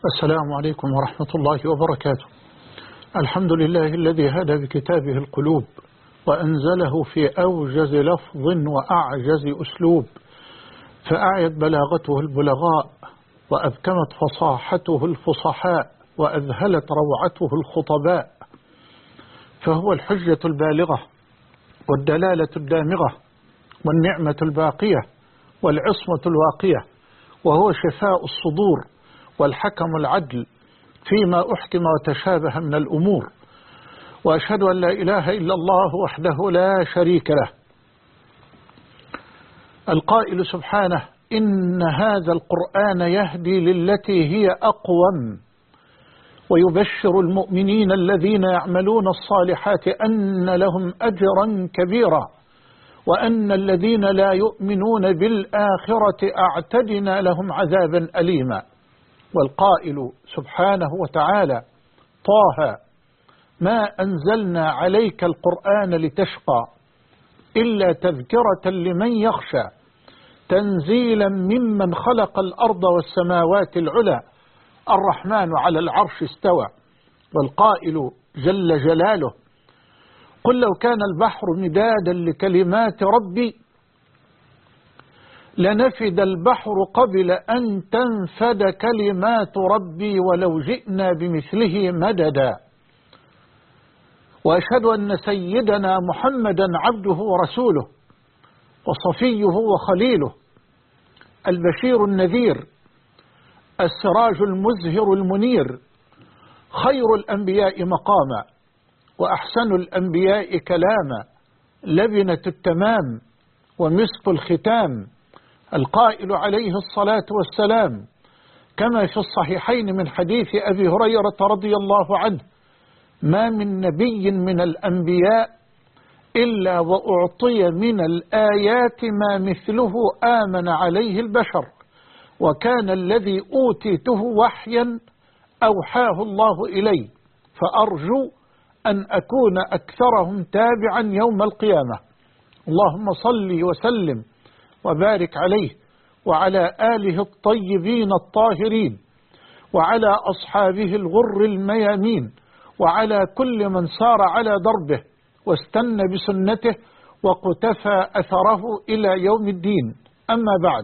السلام عليكم ورحمة الله وبركاته. الحمد لله الذي هدى بكتابه القلوب وأنزله في أوجز لفظ وأعجز أسلوب، فأعيت بلاغته البلغاء وأبكمت فصاحته الفصحاء وأذهلت روعته الخطباء، فهو الحجة البالغة والدلالة الدامغة والنعمة الباقية والعصمة الواقية، وهو شفاء الصدور والحكم العدل فيما أحكم وتشابه من الأمور. وأشهد أن لا إله إلا الله وحده لا شريك له، القائل سبحانه: إن هذا القرآن يهدي للتي هي أقوم ويبشر المؤمنين الذين يعملون الصالحات أن لهم أجرا كبيرا وأن الذين لا يؤمنون بالآخرة أعتدنا لهم عذابا أليما. والقائل سبحانه وتعالى: طه ما أنزلنا عليك القرآن لتشقى إلا تذكرة لمن يخشى تنزيلا ممن خلق الأرض والسماوات العلى الرحمن على العرش استوى. والقائل جل جلاله: قل لو كان البحر مدادا لكلمات ربي لنفد البحر قبل أن تنفد كلمات ربي ولو جئنا بمثله مددا. وأشهد أن سيدنا محمدا عبده ورسوله وصفيه وخليله، البشير النذير، السراج المزهر المنير، خير الأنبياء مقاما وأحسن الأنبياء كلاما، لبنة التمام ومسك الختام، القائل عليه الصلاة والسلام كما في الصحيحين من حديث أبي هريرة رضي الله عنه: ما من نبي من الأنبياء إلا وأعطي من الآيات ما مثله آمن عليه البشر، وكان الذي أوتيته وحيا أوحاه الله إلي، فأرجو أن أكون أكثرهم تابعا يوم القيامة. اللهم صل وسلم وبارك عليه وعلى آله الطيبين الطاهرين وعلى أصحابه الغر الميامين وعلى كل من سار على دربه واستنى بسنته وقتفى أثره إلى يوم الدين. أما بعد،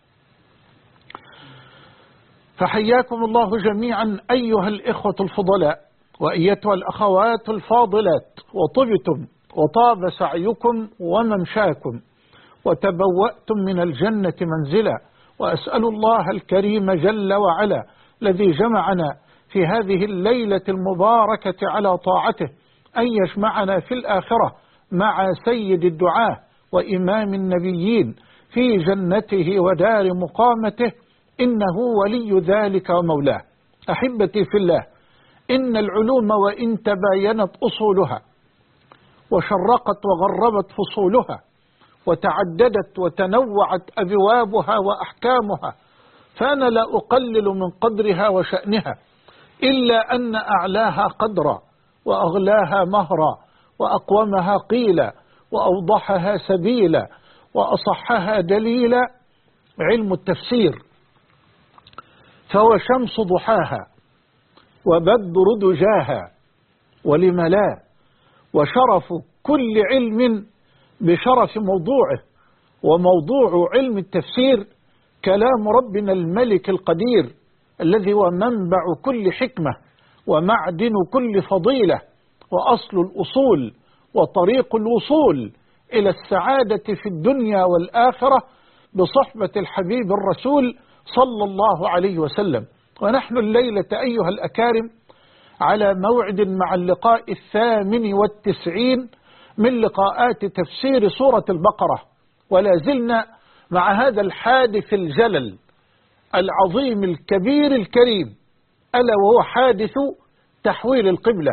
فحياكم الله جميعا أيها الإخوة الفضلاء وأيتها الأخوات الفاضلات، وطبتم وطاب سعيكم وممشاكم وتبوأتم من الجنة منزلا. وأسأل الله الكريم جل وعلا الذي جمعنا في هذه الليلة المباركة على طاعته أن يجمعنا في الآخرة مع سيد الدعاة وإمام النبيين في جنته ودار مقامته، إنه ولي ذلك ومولاه. أحبتي في الله، إن العلوم وإن تباينت أصولها وشرقت وغربت فصولها وتعددت وتنوعت أبوابها وأحكامها، فأنا لا أقلل من قدرها وشأنها، إلا أن أعلاها قدرا وأغلاها مهرا وأقومها قيلا وأوضحها سبيلا وأصحها دليلا علم التفسير، فهو شمس ضحاها وبدر دجاها، ولم لا، وشرف كل علم بشرف موضوعه. وموضوع علم التفسير كلام ربنا الملك القدير الذي هو منبع كل حكمة ومعدن كل فضيلة وأصل الأصول وطريق الوصول إلى السعادة في الدنيا والآخرة بصحبة الحبيب الرسول صلى الله عليه وسلم. ونحن الليلة أيها الأكارم على موعد مع اللقاء 98 من لقاءات تفسير سورة البقرة، ولا زلنا مع هذا الحادث الجلل العظيم الكبير الكريم، ألا وهو حادث تحويل القبلة.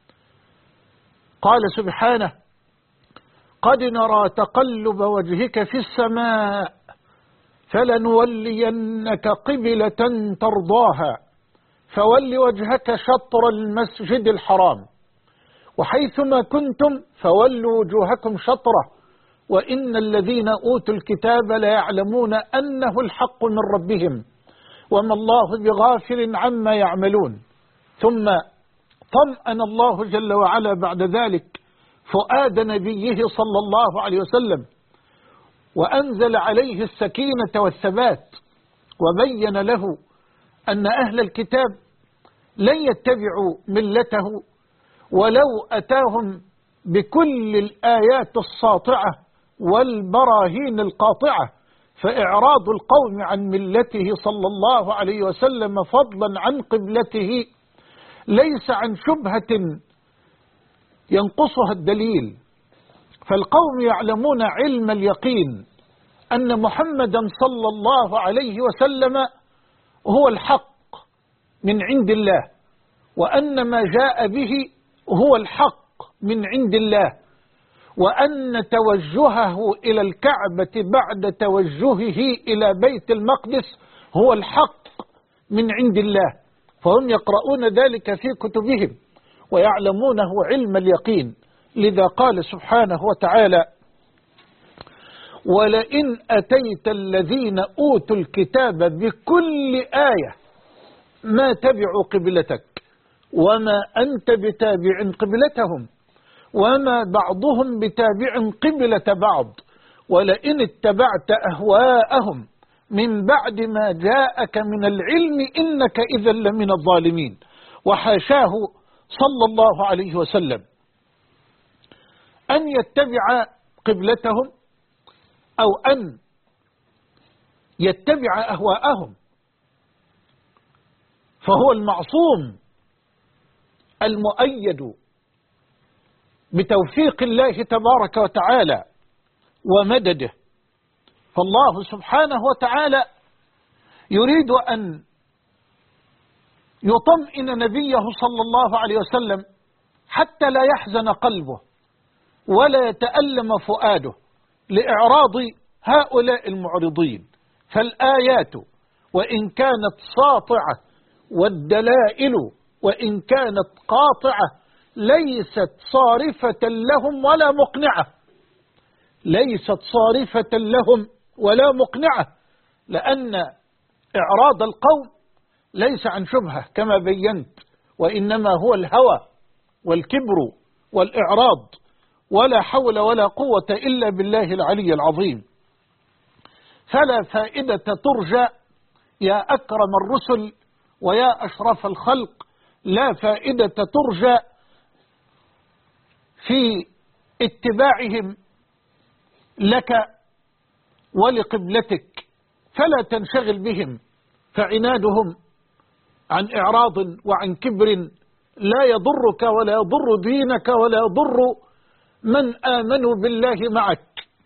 قال سبحانه: قد نرى تقلب وجهك في السماء فلنولينك قبلة ترضاها فول وجهك شطر المسجد الحرام وحيثما كنتم فولوا وجوهكم شطره وإن الذين أوتوا الكتاب لا يعلمون أنه الحق من ربهم وما الله بغافل عما يعملون. ثم طمأن الله جل وعلا بعد ذلك فؤاد نبيه صلى الله عليه وسلم، وأنزل عليه السكينة والثبات، وبين له أن أهل الكتاب لن يتبعوا ملته ولو أتاهم بكل الآيات الساطعة والبراهين القاطعة، فإعراض القوم عن ملته صلى الله عليه وسلم فضلا عن قبلته ليس عن شبهة ينقصها الدليل، فالقوم يعلمون علم اليقين أن محمدا صلى الله عليه وسلم هو الحق من عند الله، وأن ما جاء به هو الحق من عند الله، وأن توجهه إلى الكعبة بعد توجهه إلى بيت المقدس هو الحق من عند الله، فهم يقرؤون ذلك في كتبهم ويعلمونه علم اليقين. لذا قال سبحانه وتعالى: ولئن أتيت الذين أوتوا الكتاب بكل آية ما تبعوا قبلتك وما أنت بتابع قبلتهم وما بعضهم بتابع قبلة بعض، ولئن اتبعت أهواءهم من بعد ما جاءك من العلم إنك إذا لمن الظالمين. وحاشاه صلى الله عليه وسلم أن يتبع قبلتهم أو أن يتبع أهواءهم، فهو المعصوم المؤيد بتوفيق الله تبارك وتعالى ومدده. فالله سبحانه وتعالى يريد أن يطمئن نبيه صلى الله عليه وسلم حتى لا يحزن قلبه ولا يتألم فؤاده لإعراض هؤلاء المعرضين. فالآيات وإن كانت ساطعة والدلائل وإن كانت قاطعة ليست صارفة لهم ولا مقنعة، ليست صارفة لهم ولا مقنعة، لأن إعراض القوم ليس عن شبهة كما بينت، وإنما هو الهوى والكبر والإعراض، ولا حول ولا قوة إلا بالله العلي العظيم. فلا فائدة ترجى يا أكرم الرسل ويا أشرف الخلق، لا فائدة ترجى في اتباعهم لك ولقبلتك، فلا تنشغل بهم، فعنادهم عن إعراض وعن كبر لا يضرك ولا يضر دينك ولا يضر من آمنوا بالله معك.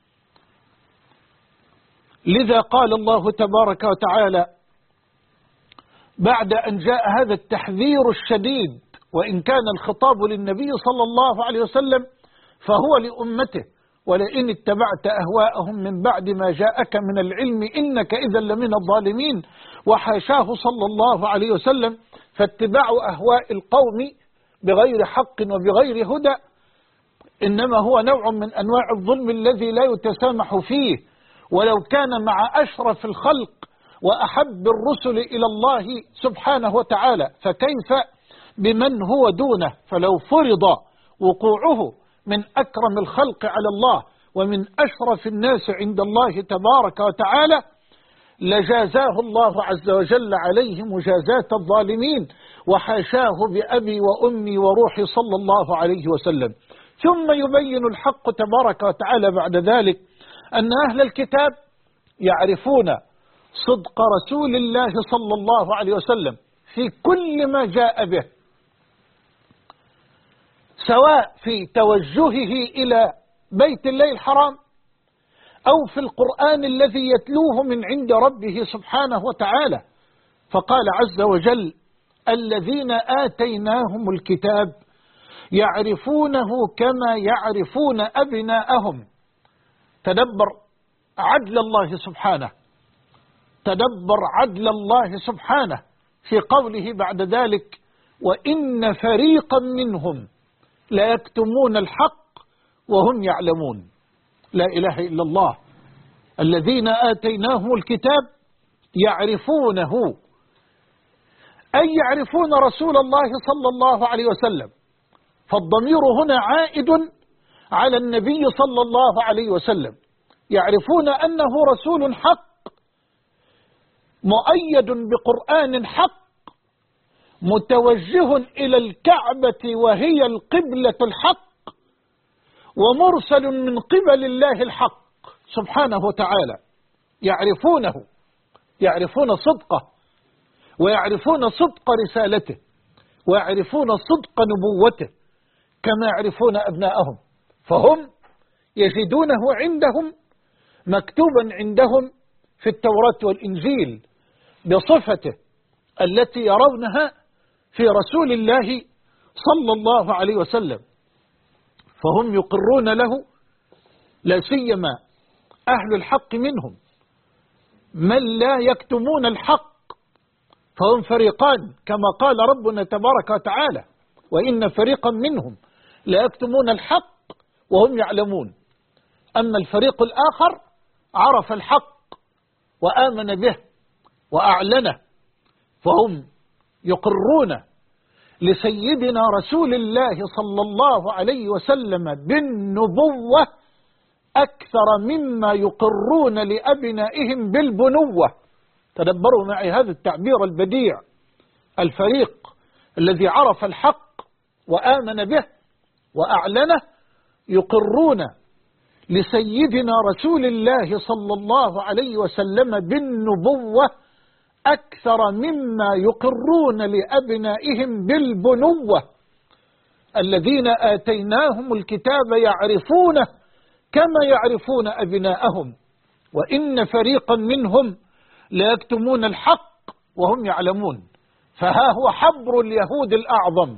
لذا قال الله تبارك وتعالى بعد أن جاء هذا التحذير الشديد، وإن كان الخطاب للنبي صلى الله عليه وسلم فهو لأمته: ولئن اتبعت أهواءهم من بعد ما جاءك من العلم إنك إذا لمن الظالمين. وحاشاه صلى الله عليه وسلم، فاتباع أهواء القوم بغير حق وبغير هدى إنما هو نوع من أنواع الظلم الذي لا يتسامح فيه. ولو كان مع أشرف الخلق وأحب الرسل إلى الله سبحانه وتعالى، فكيف بمن هو دونه؟ فلو فرض وقوعه من أكرم الخلق على الله ومن أشرف الناس عند الله تبارك وتعالى لجازاه الله عز وجل عليه مجازاة الظالمين، وحاشاه بأبي وأمي وروحي صلى الله عليه وسلم. ثم يبين الحق تبارك وتعالى بعد ذلك أن أهل الكتاب يعرفون صدق رسول الله صلى الله عليه وسلم في كل ما جاء به، سواء في توجهه إلى بيت الله الحرام أو في القرآن الذي يتلوه من عند ربه سبحانه وتعالى. فقال عز وجل: الذين آتيناهم الكتاب يعرفونه كما يعرفون أبناءهم. تدبر عدل الله سبحانه، تدبر عدل الله سبحانه في قوله بعد ذلك: وإن فريقا منهم لا يكتمون الحق وهم يعلمون. لا إله إلا الله. الذين آتيناهم الكتاب يعرفونه أي يعرفون رسول الله صلى الله عليه وسلم، فالضمير هنا عائد على النبي صلى الله عليه وسلم. يعرفون أنه رسول حق مؤيد بقرآن حق متوجه إلى الكعبة وهي القبلة الحق، ومرسل من قبل الله الحق سبحانه وتعالى. يعرفونه، يعرفون صدقه، ويعرفون صدق رسالته، ويعرفون صدق نبوته كما يعرفون أبناءهم. فهم يجدونه عندهم مكتوبا عندهم في التوراة والإنجيل بصفته التي يرونها في رسول الله صلى الله عليه وسلم، فهم يقرون له، لا سيما أهل الحق منهم من لا يكتمون الحق، فهم فريقان كما قال ربنا تبارك وتعالى: وإن فريقا منهم لا يكتمون الحق وهم يعلمون. أما الفريق الآخر عرف الحق وآمن به وأعلنه، فهم يقرون لسيدنا رسول الله صلى الله عليه وسلم بالنبوة أكثر مما يقرون لأبنائهم بالبنوة. تدبروا معي هذا التعبير البديع: الفريق الذي عرف الحق وآمن به وأعلنه يقرون لسيدنا رسول الله صلى الله عليه وسلم بالنبوة أكثر مما يقرون لأبنائهم بالبنوة. الذين آتيناهم الكتاب يعرفونه كما يعرفون أبناءهم، وإن فريقا منهم لا يكتمون الحق وهم يعلمون. فها هو حبر اليهود الأعظم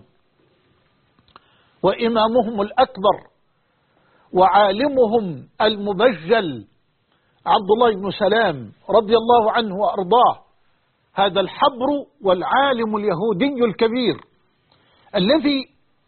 وإمامهم الأكبر وعالمهم المبجل عبد الله بن سلام رضي الله عنه وأرضاه، هذا الحبر والعالم اليهودي الكبير الذي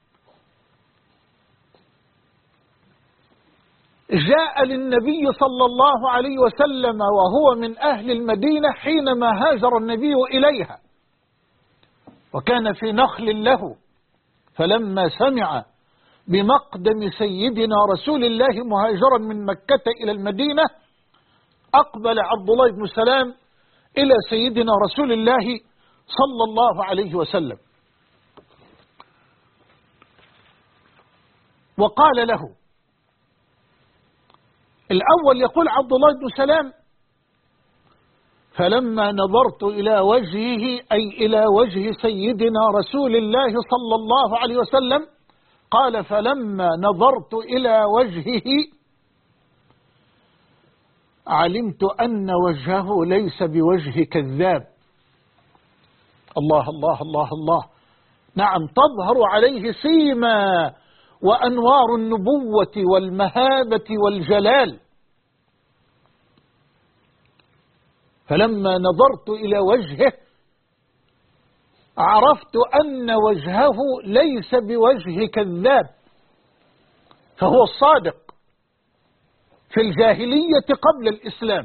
جاء للنبي صلى الله عليه وسلم وهو من أهل المدينة حينما هاجر النبي إليها، وكان في نخل له، فلما سمع بمقدم سيدنا رسول الله مهاجرا من مكة إلى المدينة أقبل عبد الله بن سلام إلى سيدنا رسول الله صلى الله عليه وسلم وقال له، الأول يقول عبد الله بن سلام: فلما نظرت إلى وجهه، أي إلى وجه سيدنا رسول الله صلى الله عليه وسلم، قال: فلما نظرت إلى وجهه علمت أن وجهه ليس بوجه كذاب. الله الله الله الله، نعم، تظهر عليه سيما وأنوار النبوة والمهابة والجلال. فلما نظرت إلى وجهه عرفت أن وجهه ليس بوجه كذاب، فهو الصادق في الجاهلية قبل الإسلام.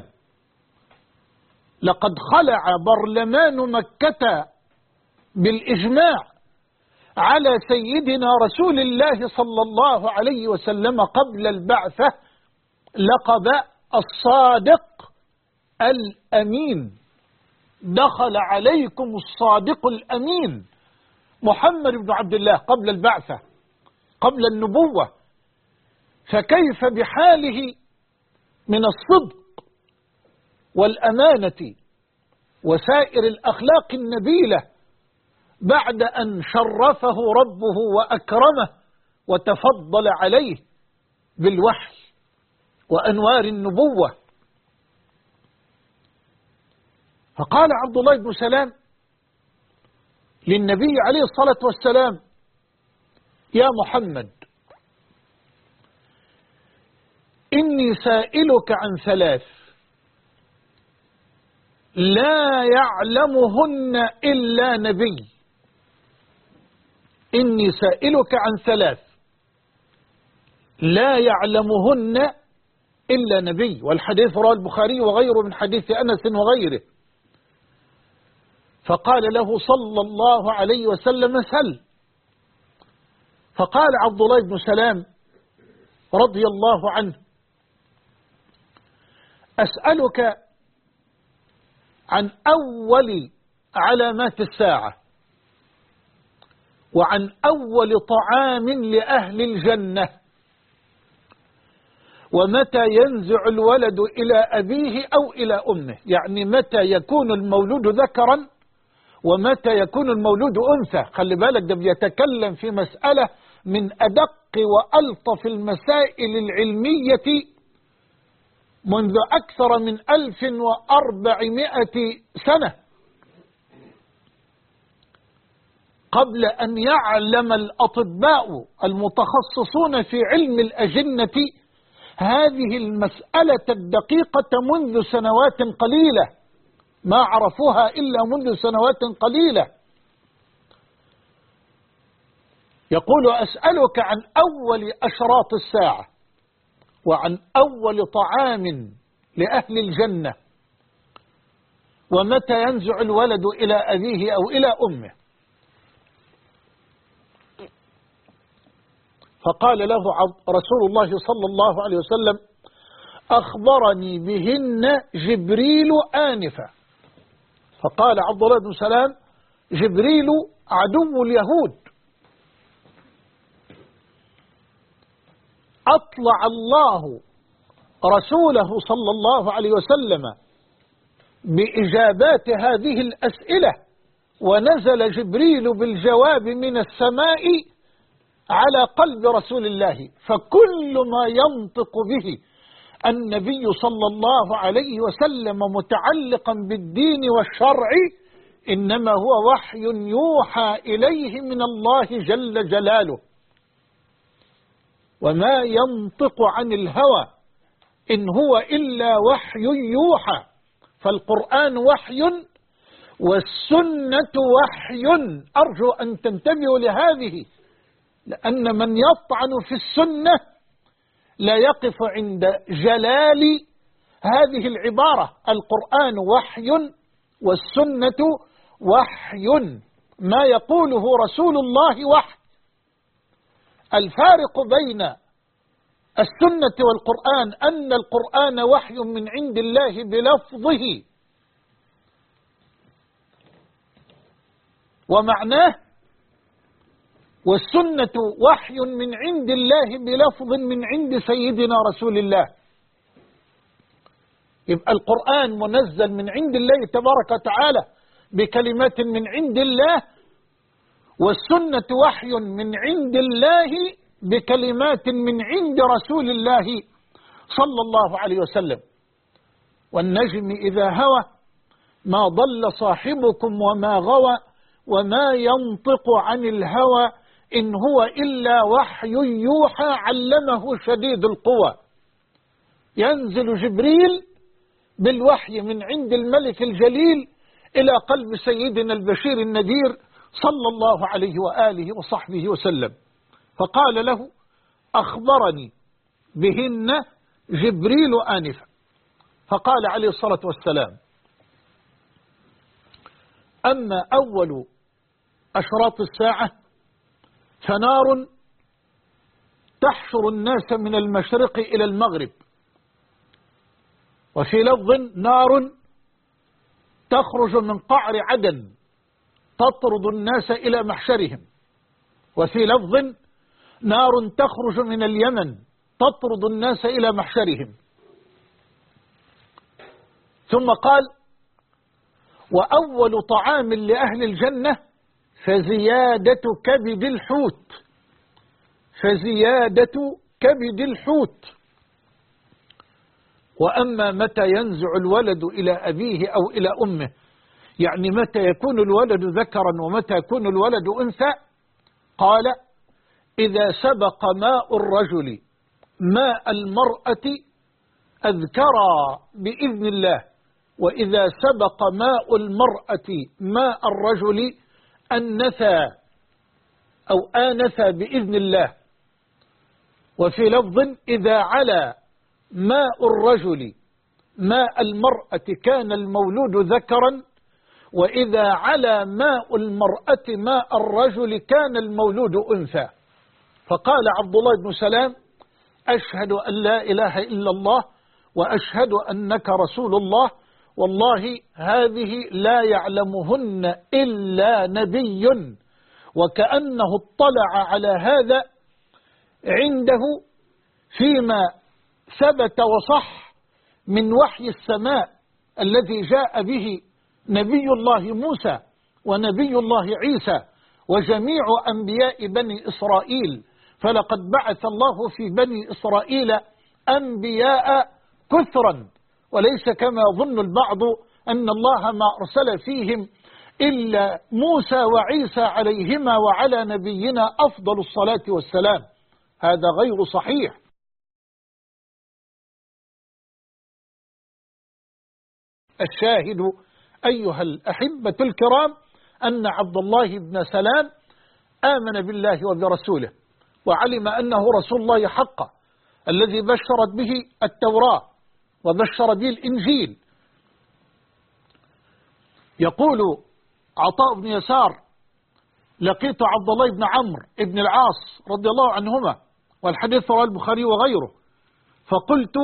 لقد خلع برلمان مكة بالإجماع على سيدنا رسول الله صلى الله عليه وسلم قبل البعثة لقب الصادق الأمين. دخل عليكم الصادق الأمين محمد بن عبد الله قبل البعثة، قبل النبوة، فكيف بحاله من الصدق والأمانة وسائر الأخلاق النبيلة بعد أن شرفه ربه وأكرمه وتفضل عليه بالوحي وأنوار النبوة. فقال عبد الله بن سلام للنبي عليه الصلاة والسلام: يا محمد، إني سائلك عن ثلاث لا يعلمهن إلا نبي. إني سائلك عن ثلاث لا يعلمهن إلا نبي. والحديث رواه البخاري وغيره من حديث أنس وغيره. فقال له صلى الله عليه وسلم سل. فقال عبد الله بن سلام رضي الله عنه أسألك عن أول علامات الساعة وعن أول طعام لأهل الجنة ومتى ينزع الولد إلى أبيه أو إلى أمه، يعني متى يكون المولود ذكرا ومتى يكون المولود أنثى. خلي بالك ده بيتكلم في مسألة من أدق وألطف المسائل العلمية منذ أكثر من 1400 سنة، قبل أن يعلم الأطباء المتخصصون في علم الأجنة هذه المسألة الدقيقة منذ سنوات قليلة، ما عرفوها إلا منذ سنوات قليلة. يقول أسألك عن أول أشراط الساعة وعن أول طعام لأهل الجنة ومتى ينزع الولد إلى أبيه أو إلى أمه. فقال له رسول الله صلى الله عليه وسلم أخبرني بهن جبريل آنفا. فقال عبد الله بن سلام جبريل عدو اليهود، أطلع الله رسوله صلى الله عليه وسلم بإجابات هذه الأسئلة، ونزل جبريل بالجواب من السماء على قلب رسول الله، فكل ما ينطق به النبي صلى الله عليه وسلم متعلقا بالدين والشرع إنما هو وحي يوحى إليه من الله جل جلاله، وما ينطق عن الهوى إن هو إلا وحي يوحى. فالقرآن وحي والسنة وحي، أرجو أن تنتبهوا لهذه، لأن من يطعن في السنة لا يقف عند جلال هذه العبارة. القرآن وحي والسنة وحي، ما يقوله رسول الله وحي. الفارق بين السنة والقرآن أن القرآن وحي من عند الله بلفظه ومعناه، والسنة وحي من عند الله بلفظ من عند سيدنا رسول الله. يبقى القرآن منزل من عند الله تبارك وتعالى بكلمات من عند الله، والسنة وحي من عند الله بكلمات من عند رسول الله صلى الله عليه وسلم. والنجم إذا هوى ما ضل صاحبكم وما غوى وما ينطق عن الهوى إن هو إلا وحي يوحى علمه شديد القوى. ينزل جبريل بالوحي من عند الملك الجليل إلى قلب سيدنا البشير النذير صلى الله عليه وآله وصحبه وسلم. فقال له أخبرني بهن جبريل آنفا. فقال عليه الصلاة والسلام أما أول أشراط الساعة فنار تحشر الناس من المشرق إلى المغرب، وفي لفظ نار تخرج من قعر عدن تطرد الناس إلى محشرهم، وفي لفظ نار تخرج من اليمن تطرد الناس إلى محشرهم. ثم قال وأول طعام لأهل الجنة فزيادة كبد الحوت، فزيادة كبد الحوت. وأما متى ينزع الولد إلى أبيه أو إلى أمه، يعني متى يكون الولد ذكرا ومتى يكون الولد أنثى، قال إذا سبق ماء الرجل ماء المرأة أذكرا بإذن الله، وإذا سبق ماء المرأة ماء الرجل أنثى أو آنثى بإذن الله. وفي لفظ إذا علا ماء الرجل ماء المرأة كان المولود ذكرا، وإذا على ماء المرأة ماء الرجل كان المولود أنثى. فقال عبد الله بن سلام: أشهد أن لا إله إلا الله وأشهد أنك رسول الله، والله هذه لا يعلمهن إلا نبي. وكأنه اطلع على هذا عنده فيما ثبت وصح من وحي السماء الذي جاء به نبي الله موسى ونبي الله عيسى وجميع أنبياء بني إسرائيل. فلقد بعث الله في بني إسرائيل أنبياء كثرا، وليس كما يظن البعض أن الله ما أرسل فيهم إلا موسى وعيسى عليهما وعلى نبينا أفضل الصلاة والسلام. هذا غير صحيح. الشاهد أيها الأحبة الكرام أن عبد الله بن سلام آمن بالله وبرسوله، وعلم أنه رسول الله حقا الذي بشرت به التوراة وبشر به الإنجيل. يقول عطاء بن يسار: لقيت عبد الله بن عمرو بن العاص رضي الله عنهما، والحديث رواه البخاري وغيره، فقلت: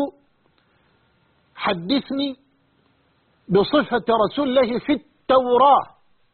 حدثني بصفة رسول الله في التوراة،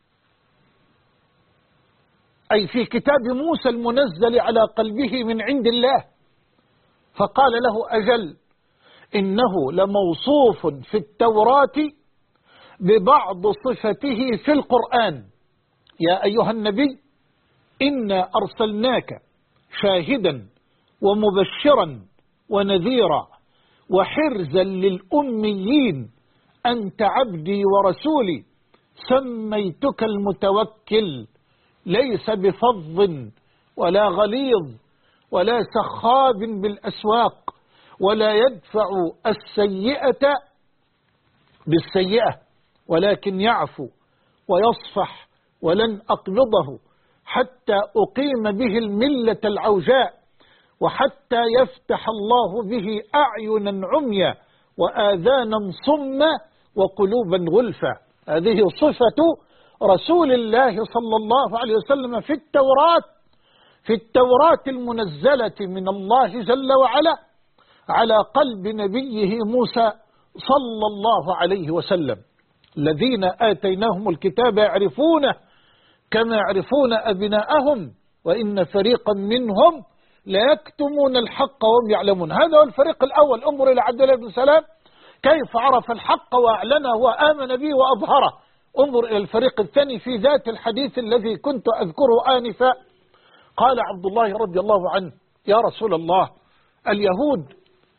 أي في كتاب موسى المنزل على قلبه من عند الله. فقال له: أجل، إنه لموصوف في التوراة ببعض صفته في القرآن. يا أيها النبي إنا أرسلناك شاهدا ومبشرا ونذيرا وحرزا للأميين، أنت عبدي ورسولي، سميتك المتوكل، ليس بفظ ولا غليظ ولا سخاب بالأسواق، ولا يدفع السيئة بالسيئة، ولكن يعفو ويصفح، ولن أقبضه حتى أقيم به الملة العوجاء، وحتى يفتح الله به أعينا عميا وآذانا صما وقلوبا غلفا. هذه صفة رسول الله صلى الله عليه وسلم في التوراة المنزلة من الله جل وعلا على قلب نبيه موسى صلى الله عليه وسلم. الذين آتيناهم الكتاب يعرفونه كما يعرفون أبناءهم، وإن فريقا منهم ليكتمون الحق وهم يعلمون. هذا هو الفريق الأول. انظر إلى عبد الله بن سلام كيف عرف الحق وأعلنه وآمن به وأظهره. انظر إلى الفريق الثاني في ذات الحديث الذي كنت أذكره آنفا. قال عبد الله رضي الله عنه: يا رسول الله، اليهود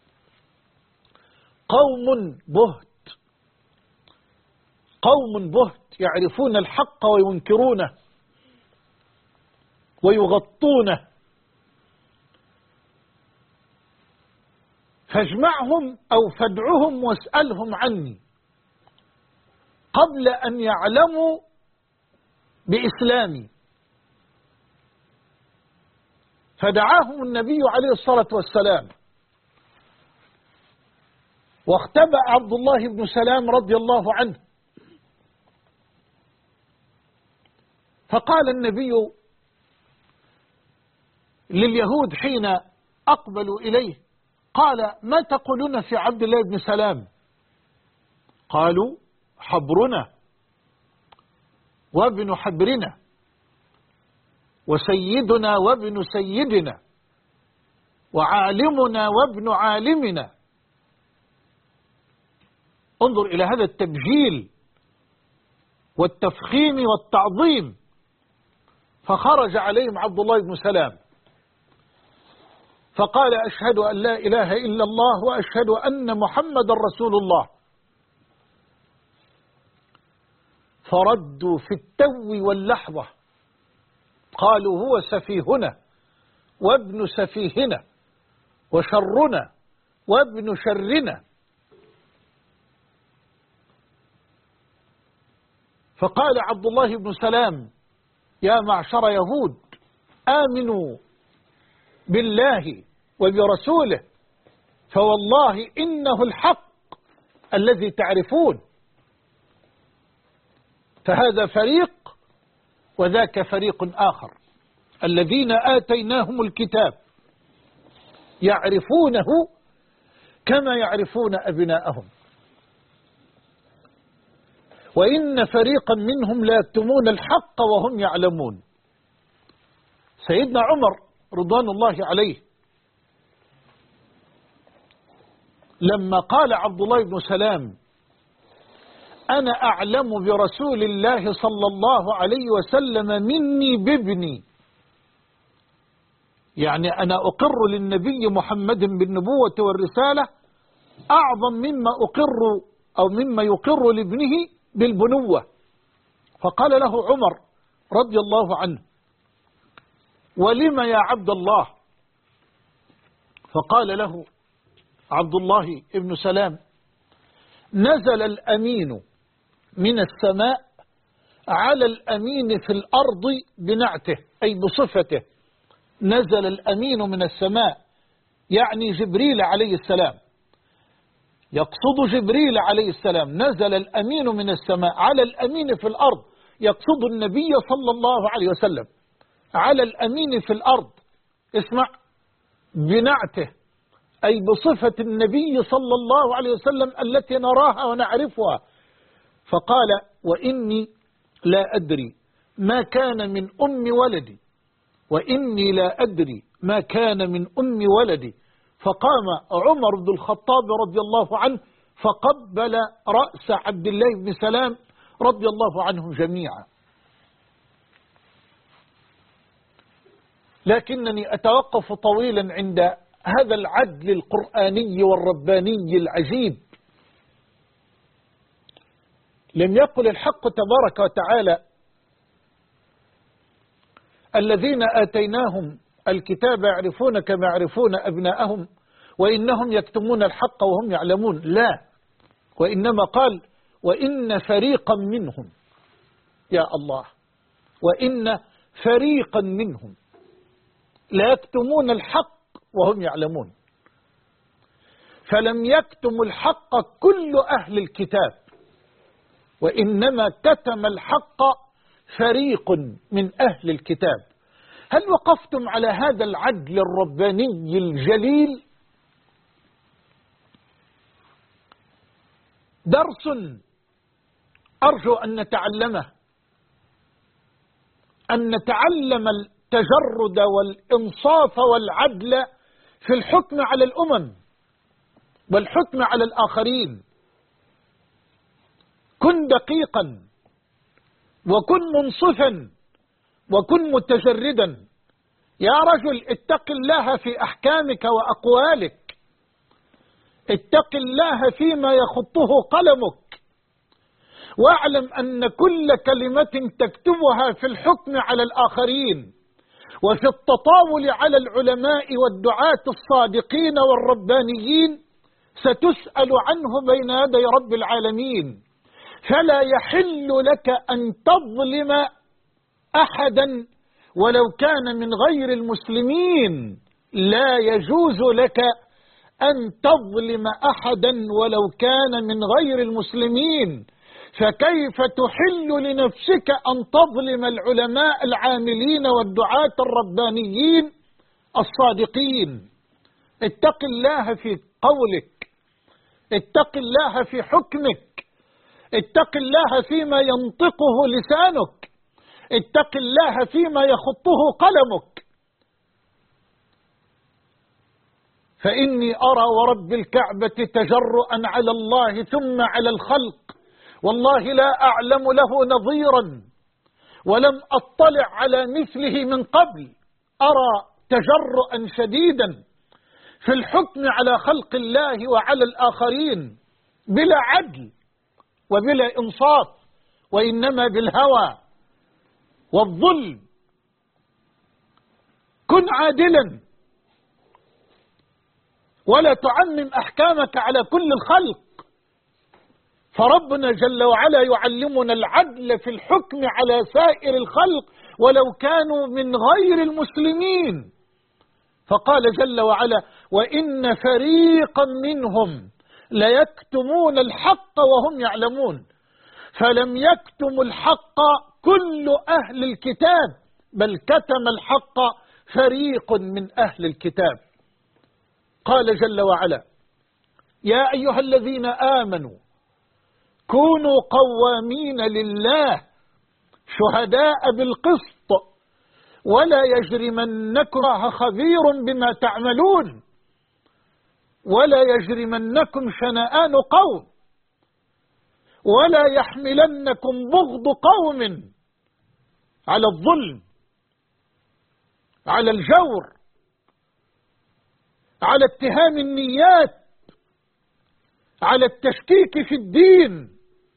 قوم بهت يعرفون الحق وينكرونه ويغطونه، فاجمعهم أو فادعهم واسألهم عني قبل أن يعلموا بإسلامي. فدعاهم النبي عليه الصلاة والسلام، واختبأ عبد الله بن سلام رضي الله عنه، فقال النبي لليهود حين أقبلوا إليه، قال: ما تقولون في عبد الله بن سلام؟ قالوا: حبرنا وابن حبرنا وسيدنا وابن سيدنا وعالمنا وابن عالمنا. انظر إلى هذا التبجيل والتفخيم والتعظيم. فخرج عليهم عبد الله بن سلام فقال: أشهد أن لا إله إلا الله وأشهد أن محمد رسول الله. فردوا في التو واللحظة، قالوا: هو سفيهنا وابن سفيهنا وشرنا وابن شرنا. فقال عبد الله بن سلام: يا معشر يهود، آمنوا بالله وبرسوله، فوالله إنه الحق الذي تعرفون. فهذا فريق وذاك فريق آخر. الذين آتيناهم الكتاب يعرفونه كما يعرفون أبناءهم، وإن فريقا منهم لا يكتمون الحق وهم يعلمون. سيدنا عمر رضوان الله عليه لما قال عبد الله بن سلام: أنا أعلم برسول الله صلى الله عليه وسلم مني بابني، يعني أنا أقر للنبي محمد بالنبوة والرسالة أعظم مما أقر أو مما يقر لابنه بالبنوة. فقال له عمر رضي الله عنه: ولم يا عبد الله؟ فقال له عبد الله ابن سلام: نزل الأمين من السماء على الأمين في الأرض بنعته، أي بصفته. نزل الأمين من السماء يعني جبريل عليه السلام، يقصد جبريل عليه السلام. نزل الأمين من السماء على الأمين في الأرض، يقصد النبي صلى الله عليه وسلم. على الأمين في الأرض، اسمع، بنعته أي بصفة النبي صلى الله عليه وسلم التي نراها ونعرفها. فقال: وإني لا أدري ما كان من أم ولدي، وإني لا أدري ما كان من أم ولدي. فقام عمر بن الخطاب رضي الله عنه فقبل رأس عبد الله بن سلام رضي الله عنهم جميعا. لكنني أتوقف طويلا عند هذا العدل القرآني والرباني العجيب. لم يقل الحق تبارك وتعالى: الذين آتيناهم الكتاب يعرفون كما يعرفون أبناءهم وإنهم يكتمون الحق وهم يعلمون. لا، وإنما قال: وإن فريقا منهم، يا الله، وإن فريقا منهم لا يكتمون الحق وهم يعلمون. فلم يكتم الحق كل أهل الكتاب، وإنما كتم الحق فريق من أهل الكتاب. هل وقفتم على هذا العدل الرباني الجليل؟ درس أرجو أن نتعلمه، أن نتعلم التجرد والإنصاف والعدل في الحكم على الأمم والحكم على الآخرين. كن دقيقا وكن منصفا وكن متجردا. يا رجل، اتق الله في أحكامك وأقوالك، اتق الله فيما يخطه قلمك، واعلم أن كل كلمة تكتبها في الحكم على الآخرين وفي التطاول على العلماء والدعاة الصادقين والربانيين ستسأل عنه بين يدي رب العالمين. فلا يحل لك أن تظلم أحدا ولو كان من غير المسلمين. لا يجوز لك أن تظلم أحدا ولو كان من غير المسلمين. فكيف تحل لنفسك أن تظلم العلماء العاملين والدعاة الربانيين الصادقين؟ اتق الله في قولك، اتق الله في حكمك، اتق الله فيما ينطقه لسانك، اتق الله فيما يخطه قلمك. فإني أرى ورب الكعبة تجرؤا على الله ثم على الخلق، والله لا أعلم له نظيرا ولم أطلع على مثله من قبل. أرى تجرؤا شديدا في الحكم على خلق الله وعلى الآخرين بلا عدل وبلا إنصاف، وإنما بالهوى والظلم. كن عادلا ولا تعمم أحكامك على كل الخلق، فربنا جل وعلا يعلمنا العدل في الحكم على سائر الخلق ولو كانوا من غير المسلمين. فقال جل وعلا: وإن فريقا منهم ليكتمون الحق وهم يعلمون. فلم يكتم الحق كل أهل الكتاب، بل كتم الحق فريق من أهل الكتاب. قال جل وعلا: يا أيها الذين آمنوا كونوا قوامين لله شهداء بالقسط ولا يجرمنكم خبير بما تعملون ولا يجرمنكم شنآن قوم ولا يحملنكم بغض قوم على الظلم، على الجور، على اتهام النيات، على التشكيك في الدين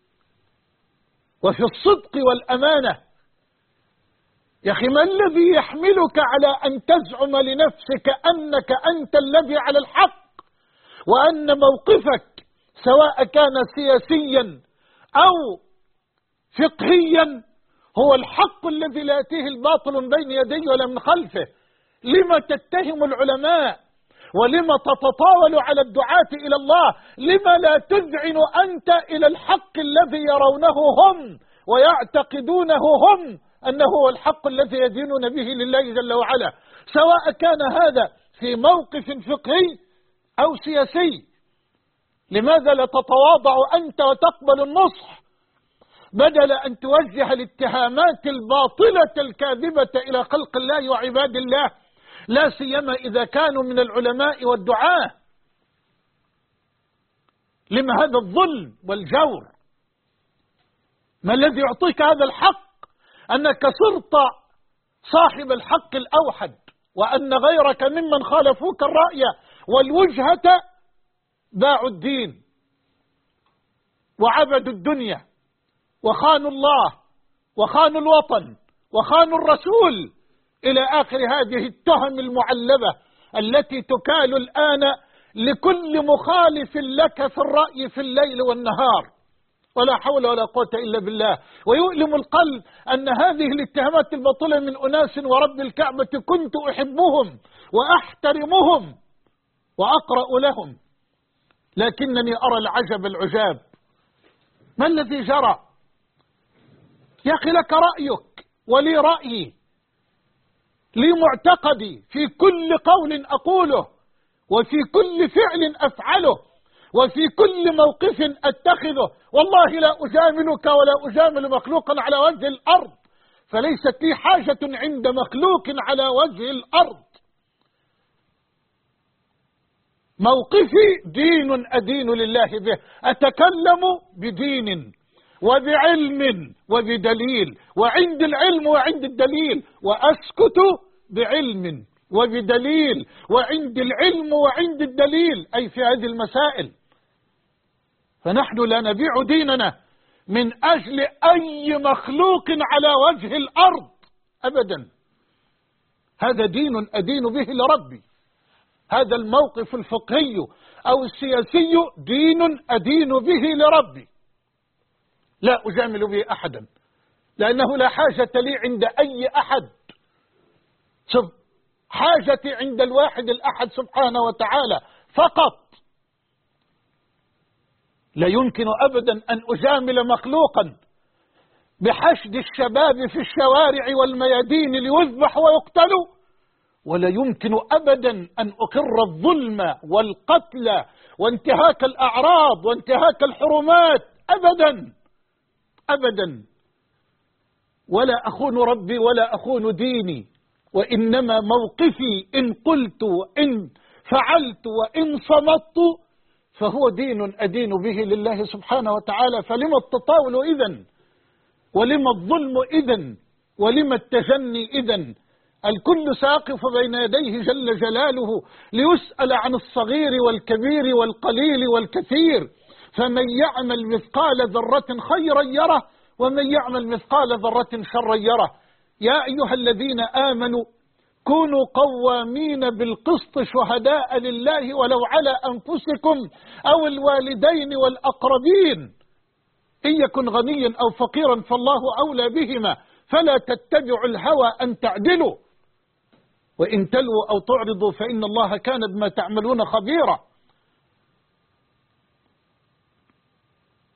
وفي الصدق والأمانة. يا أخي، ما الذي يحملك على أن تزعم لنفسك أنك أنت الذي على الحق، وأن موقفك سواء كان سياسيا أو فقهيا هو الحق الذي لا يأتيه الباطل من بين يديه ولا من خلفه؟ لما تتهم العلماء؟ ولما تتطاول على الدعاة إلى الله؟ لما لا تذعن أنت إلى الحق الذي يرونه هم ويعتقدونه هم أنه هو الحق الذي يدينون به لله جل وعلا، سواء كان هذا في موقف فقهي أو سياسي؟ لماذا لا تتواضع أنت وتقبل النصح بدل أن توجه الاتهامات الباطلة الكاذبة إلى خلق الله وعباد الله، لا سيما إذا كانوا من العلماء والدعاة؟ لما هذا الظلم والجور؟ ما الذي يعطيك هذا الحق أنك صرت صاحب الحق الأوحد، وأن غيرك ممن خالفوك الرأي والوجهة باعوا الدين وعبدوا الدنيا وخانوا الله وخانوا الوطن وخانوا الرسول، إلى آخر هذه التهم المعلبة التي تكال الآن لكل مخالف لك في الرأي في الليل والنهار، ولا حول ولا قوة إلا بالله. ويؤلم القلب أن هذه الاتهامات الباطلة من أناس ورب الكعبة كنت أحبهم وأحترمهم وأقرأ لهم، لكنني أرى العجب العجاب. ما الذي جرى؟ يا أخي، لك رأيك ولي رأيي، لي معتقدي في كل قول أقوله وفي كل فعل أفعله وفي كل موقف أتخذه. والله لا أجاملك ولا أجامل مخلوقا على وجه الأرض، فليست لي حاجة عند مخلوق على وجه الأرض. موقفي دين أدين لله به، أتكلم بدين وبعلم وبدليل، وعند العلم وعند الدليل، وأسكت بعلم وبدليل وعند العلم وعند الدليل، أي في هذه المسائل. فنحن لا نبيع ديننا من أجل أي مخلوق على وجه الأرض أبدا. هذا دين أدين به لربي. هذا الموقف الفقهي أو السياسي دين أدين به لربي، لا أجامل به أحدا، لأنه لا حاجة لي عند أي أحد. حاجتي عند الواحد الأحد سبحانه وتعالى فقط. لا يمكن أبدا أن أجامل مخلوقا بحشد الشباب في الشوارع والميادين ليذبحوا ويقتلوا، ولا يمكن أبدا أن أقر الظلم والقتل وانتهاك الأعراض وانتهاك الحرمات أبدا أبدا. ولا أخون ربي ولا أخون ديني، وإنما موقفي إن قلت وإن فعلت وإن صمت فهو دين أدين به لله سبحانه وتعالى. فلما التطاول إذن؟ ولما الظلم إذن؟ ولما التجني إذن؟ الكل ساقف بين يديه جل جلاله ليسأل عن الصغير والكبير والقليل والكثير، فمن يعمل مثقال ذرة خيرا يره ومن يعمل مثقال ذرة شرا يره. يا أيها الذين آمنوا كونوا قوامين بالقسط شهداء لله ولو على أنفسكم أو الوالدين والأقربين، إن يكن غنيا أو فقيرا فالله أولى بهما، فلا تتبعوا الهوى أن تعدلوا وإن تلووا أو تعرضوا فإن الله كان بما تعملون خبيرا.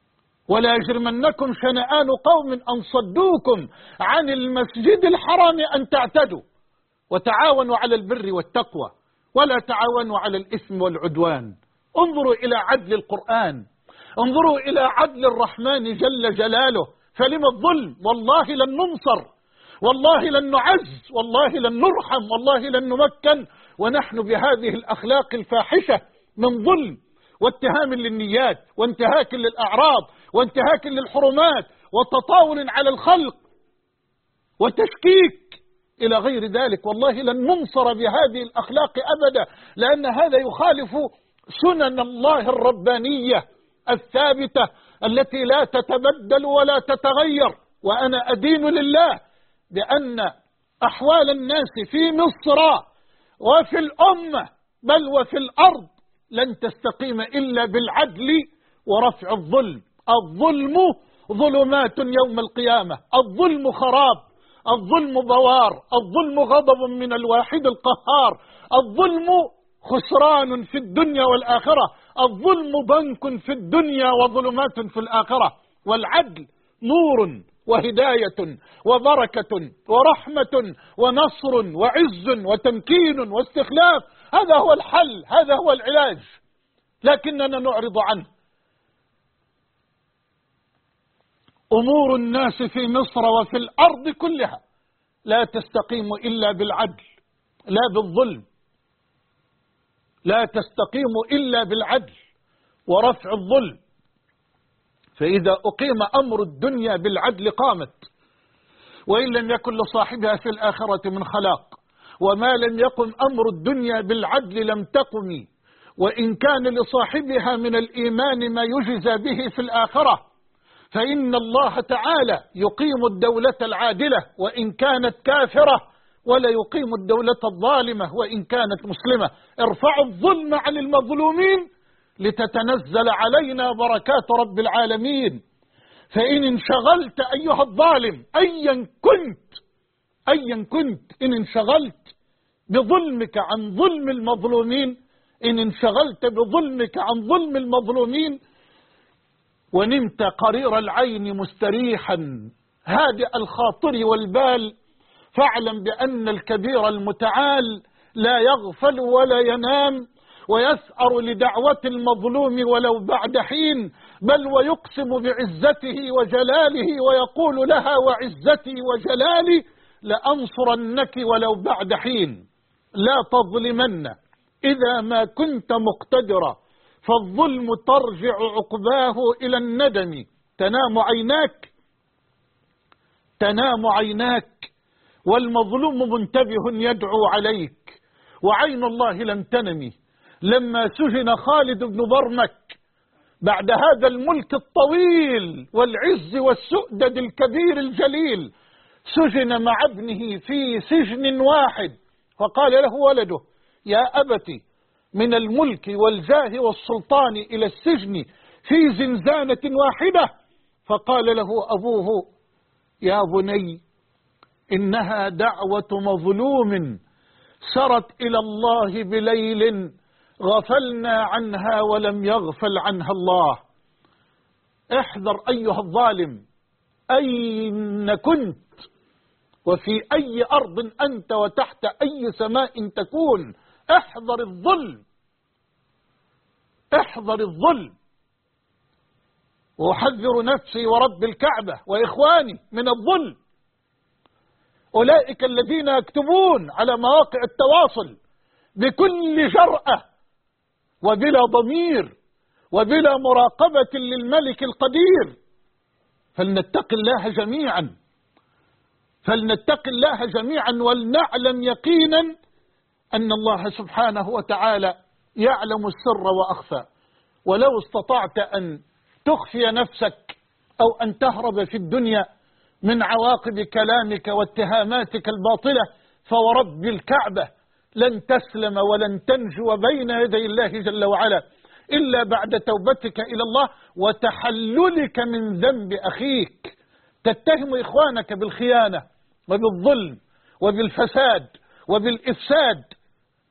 ولا يجرمنكم شنآن قوم أن صدوكم عن المسجد الحرام أن تعتدوا وتعاونوا على البر والتقوى ولا تعاونوا على الإثم والعدوان. انظروا إلى عدل القرآن، انظروا إلى عدل الرحمن جل جلاله. فلما الظلم؟ والله لن ننصر، والله لن نعز، والله لن نرحم، والله لن نمكن ونحن بهذه الأخلاق الفاحشة من ظلم واتهام للنيات وانتهاك للأعراض وانتهاك للحرمات وتطاول على الخلق وتشكيك إلى غير ذلك. والله لن ننصر بهذه الأخلاق أبدا، لأن هذا يخالف سنن الله الربانية الثابتة التي لا تتبدل ولا تتغير. وأنا أدين لله بأن أحوال الناس في مصر وفي الأمة بل وفي الأرض لن تستقيم إلا بالعدل ورفع الظلم. الظلم ظلمات يوم القيامة، الظلم خراب، الظلم بوار، الظلم غضب من الواحد القهار، الظلم خسران في الدنيا والآخرة، الظلم بنك في الدنيا وظلمات في الآخرة. والعدل نور وهداية وبركة ورحمة ونصر وعز وتمكين واستخلاف. هذا هو الحل، هذا هو العلاج، لكننا نعرض عنه. أمور الناس في مصر وفي الأرض كلها لا تستقيم إلا بالعدل لا بالظلم، لا تستقيم إلا بالعدل ورفع الظلم. فإذا أقيم أمر الدنيا بالعدل قامت، وإن لم يكن لصاحبها في الآخرة من خلاق. وما لم يقم أمر الدنيا بالعدل لم تقم، وإن كان لصاحبها من الإيمان ما يجزى به في الآخرة. فإن الله تعالى يقيم الدولة العادلة وإن كانت كافرة، ولا يقيم الدولة الظالمة وإن كانت مسلمة. ارفعوا الظلم عن المظلومين لتتنزل علينا بركات رب العالمين. فإن انشغلت أيها الظالم أيا كنت إن انشغلت بظلمك عن ظلم المظلومين، إن انشغلت بظلمك عن ظلم المظلومين ونمت قرير العين مستريحا هادئ الخاطر والبال، فاعلم بأن الكبير المتعال لا يغفل ولا ينام، ويسأر لدعوة المظلوم ولو بعد حين، بل ويقسم بعزته وجلاله ويقول لها وعزتي وجلالي لأنصرنك ولو بعد حين. لا تظلمن إذا ما كنت مقتدرا، فالظلم ترجع عقباه إلى الندم. تنام عيناك والمظلوم منتبه يدعو عليك، وعين الله لم تنم. لما سجن خالد بن برمك بعد هذا الملك الطويل والعز والسؤدد الكبير الجليل، سجن مع ابنه في سجن واحد، فقال له ولده: يا أبتي، من الملك والجاه والسلطان إلى السجن في زنزانة واحدة. فقال له أبوه: يا بني، إنها دعوة مظلوم سرت إلى الله بليل غفلنا عنها ولم يغفل عنها الله. احذر أيها الظالم أين كنت وفي أي أرض أنت وتحت أي سماء تكون. احذر الظلم، احذر الظلم. وأحذر نفسي ورب الكعبة وإخواني من الظلم. أولئك الذين يكتبون على مواقع التواصل بكل جرأة وبلا ضمير وبلا مراقبة للملك القدير. فلنتق الله جميعا، فلنتق الله جميعا، ولنعلم يقينا أن الله سبحانه وتعالى يعلم السر وأخفى. ولو استطعت أن تخفي نفسك أو أن تهرب في الدنيا من عواقب كلامك واتهاماتك الباطلة، فورب الكعبة لن تسلم ولن تنجو بين يدي الله جل وعلا إلا بعد توبتك إلى الله وتحللك من ذنب أخيك. تتهم إخوانك بالخيانة وبالظلم وبالفساد وبالإفساد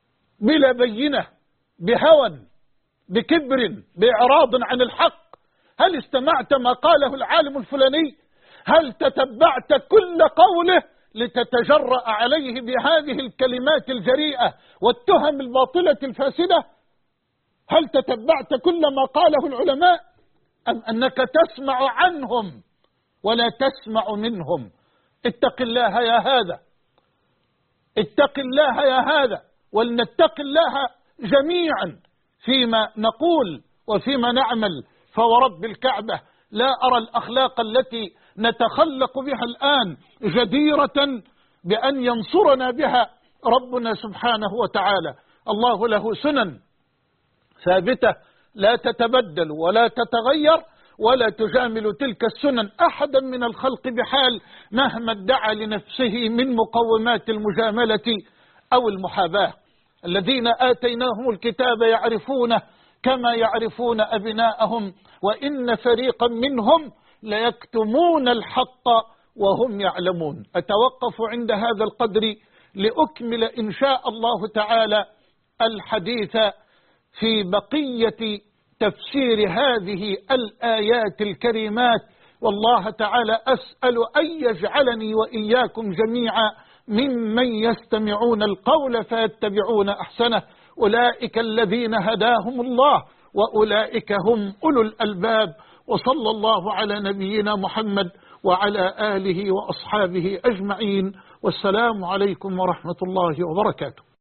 بلا بينة، بهوى، بكبر، بإعراض عن الحق. هل استمعت ما قاله العالم الفلاني؟ هل تتبعت كل قوله لتتجرأ عليه بهذه الكلمات الجريئة والتهم الباطلة الفاسدة؟ هل تتبعت كل ما قاله العلماء، أم أنك تسمع عنهم ولا تسمع منهم؟ اتق الله يا هذا، اتق الله يا هذا، ولنتق الله جميعا فيما نقول وفيما نعمل. فورب الكعبة لا أرى الأخلاق التي نتخلق بها الآن جديرة بأن ينصرنا بها ربنا سبحانه وتعالى. الله له سنن ثابتة لا تتبدل ولا تتغير، ولا تجامل تلك السنن أحدا من الخلق بحال مهما ادعى لنفسه من مقومات المجاملة أو المحاباة. الذين آتيناهم الكتاب يعرفونه كما يعرفون أبناءهم، وإن فريقا منهم ليكتمون الحق وهم يعلمون. أتوقف عند هذا القدر لأكمل إن شاء الله تعالى الحديث في بقية تفسير هذه الآيات الكريمات، والله تعالى أسأل أن يجعلني وإياكم جميعا ممن يستمعون القول فيتبعون أحسنه. أولئك الذين هداهم الله وأولئك هم أولو الألباب. وصلى الله على نبينا محمد وعلى آله وأصحابه أجمعين، والسلام عليكم ورحمة الله وبركاته.